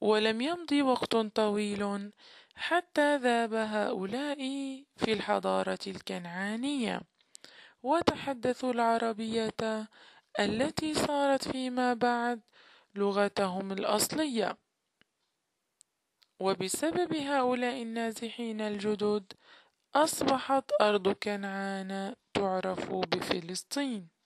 ولم يمض وقت طويل حتى ذاب هؤلاء في الحضارة الكنعانية وتحدثوا العربية التي صارت فيما بعد لغتهم الأصلية. وبسبب هؤلاء النازحين الجدد أصبحت أرض كنعان تعرف بفلسطين.